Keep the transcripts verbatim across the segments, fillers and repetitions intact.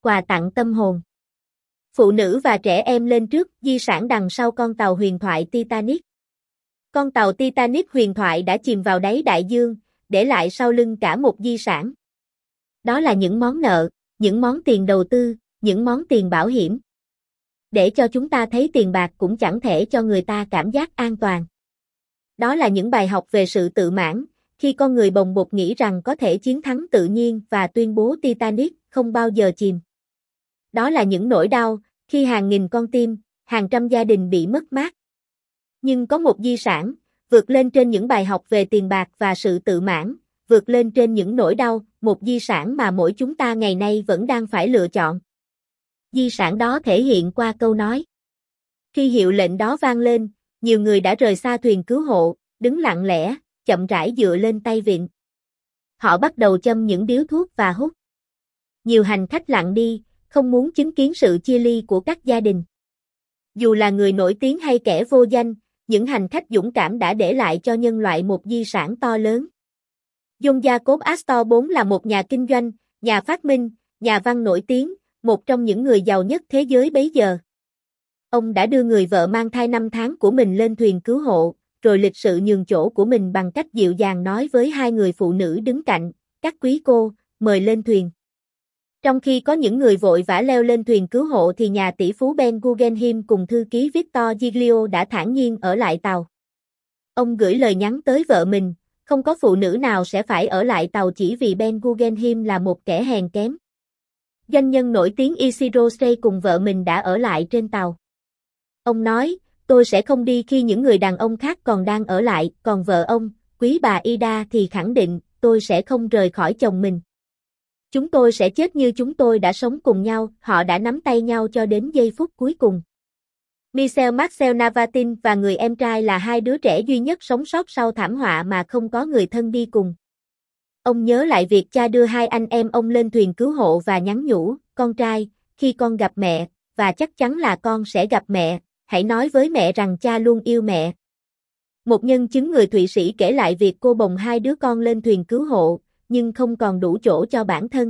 Quà tặng tâm hồn. Phụ nữ và trẻ em lên trước, di sản đằng sau con tàu huyền thoại Titanic. Con tàu Titanic huyền thoại đã chìm vào đáy đại dương, để lại sau lưng cả một di sản. Đó là những món nợ, những món tiền đầu tư, những món tiền bảo hiểm. Để cho chúng ta thấy tiền bạc cũng chẳng thể cho người ta cảm giác an toàn. Đó là những bài học về sự tự mãn, khi con người bồng bột nghĩ rằng có thể chiến thắng tự nhiên và tuyên bố Titanic không bao giờ chìm. Đó là những nỗi đau, khi hàng nghìn con tim, hàng trăm gia đình bị mất mát. Nhưng có một di sản, vượt lên trên những bài học về tiền bạc và sự tự mãn, vượt lên trên những nỗi đau, một di sản mà mỗi chúng ta ngày nay vẫn đang phải lựa chọn. Di sản đó thể hiện qua câu nói. Khi hiệu lệnh đó vang lên, nhiều người đã rời xa thuyền cứu hộ, đứng lặng lẽ, chậm rãi dựa lên tay vịn. Họ bắt đầu châm những điếu thuốc và hút. Nhiều hành khách lặng đi, không muốn chứng kiến sự chia ly của các gia đình. Dù là người nổi tiếng hay kẻ vô danh, những hành khách dũng cảm đã để lại cho nhân loại một di sản to lớn. John Jacob Astor đệ nhị là một nhà kinh doanh, nhà phát minh, nhà văn nổi tiếng, một trong những người giàu nhất thế giới bấy giờ. Ông đã đưa người vợ mang thai năm tháng của mình lên thuyền cứu hộ, rồi lịch sự nhường chỗ của mình bằng cách dịu dàng nói với hai người phụ nữ đứng cạnh, các quý cô, mời lên thuyền. Trong khi có những người vội vã leo lên thuyền cứu hộ thì nhà tỷ phú Ben Guggenheim cùng thư ký Victor Giglio đã thản nhiên ở lại tàu. Ông gửi lời nhắn tới vợ mình, không có phụ nữ nào sẽ phải ở lại tàu chỉ vì Ben Guggenheim là một kẻ hèn kém. Doanh nhân nổi tiếng Isidro Say cùng vợ mình đã ở lại trên tàu. Ông nói, tôi sẽ không đi khi những người đàn ông khác còn đang ở lại, còn vợ ông, quý bà Ida thì khẳng định, tôi sẽ không rời khỏi chồng mình. Chúng tôi sẽ chết như chúng tôi đã sống cùng nhau, họ đã nắm tay nhau cho đến giây phút cuối cùng. Michel Marcel Navatin và người em trai là hai đứa trẻ duy nhất sống sót sau thảm họa mà không có người thân đi cùng. Ông nhớ lại việc cha đưa hai anh em ông lên thuyền cứu hộ và nhắn nhủ, con trai, khi con gặp mẹ, và chắc chắn là con sẽ gặp mẹ, hãy nói với mẹ rằng cha luôn yêu mẹ. Một nhân chứng người Thụy Sĩ kể lại việc cô bồng hai đứa con lên thuyền cứu hộ, nhưng không còn đủ chỗ cho bản thân.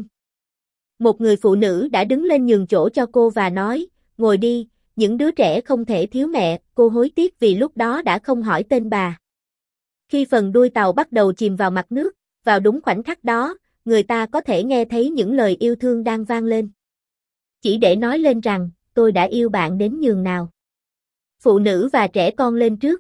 Một người phụ nữ đã đứng lên nhường chỗ cho cô và nói, ngồi đi, những đứa trẻ không thể thiếu mẹ, cô hối tiếc vì lúc đó đã không hỏi tên bà. Khi phần đuôi tàu bắt đầu chìm vào mặt nước, vào đúng khoảnh khắc đó, người ta có thể nghe thấy những lời yêu thương đang vang lên. Chỉ để nói lên rằng, tôi đã yêu bạn đến nhường nào. Phụ nữ và trẻ con lên trước.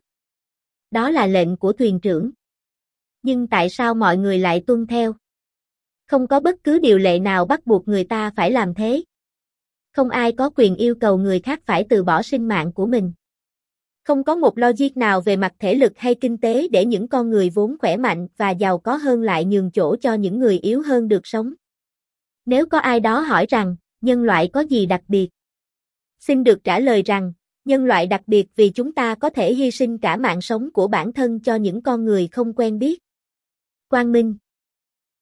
Đó là lệnh của thuyền trưởng. Nhưng tại sao mọi người lại tuân theo? Không có bất cứ điều lệ nào bắt buộc người ta phải làm thế. Không ai có quyền yêu cầu người khác phải từ bỏ sinh mạng của mình. Không có một logic nào về mặt thể lực hay kinh tế để những con người vốn khỏe mạnh và giàu có hơn lại nhường chỗ cho những người yếu hơn được sống. Nếu có ai đó hỏi rằng, nhân loại có gì đặc biệt? Xin được trả lời rằng, nhân loại đặc biệt vì chúng ta có thể hy sinh cả mạng sống của bản thân cho những con người không quen biết. Quang Minh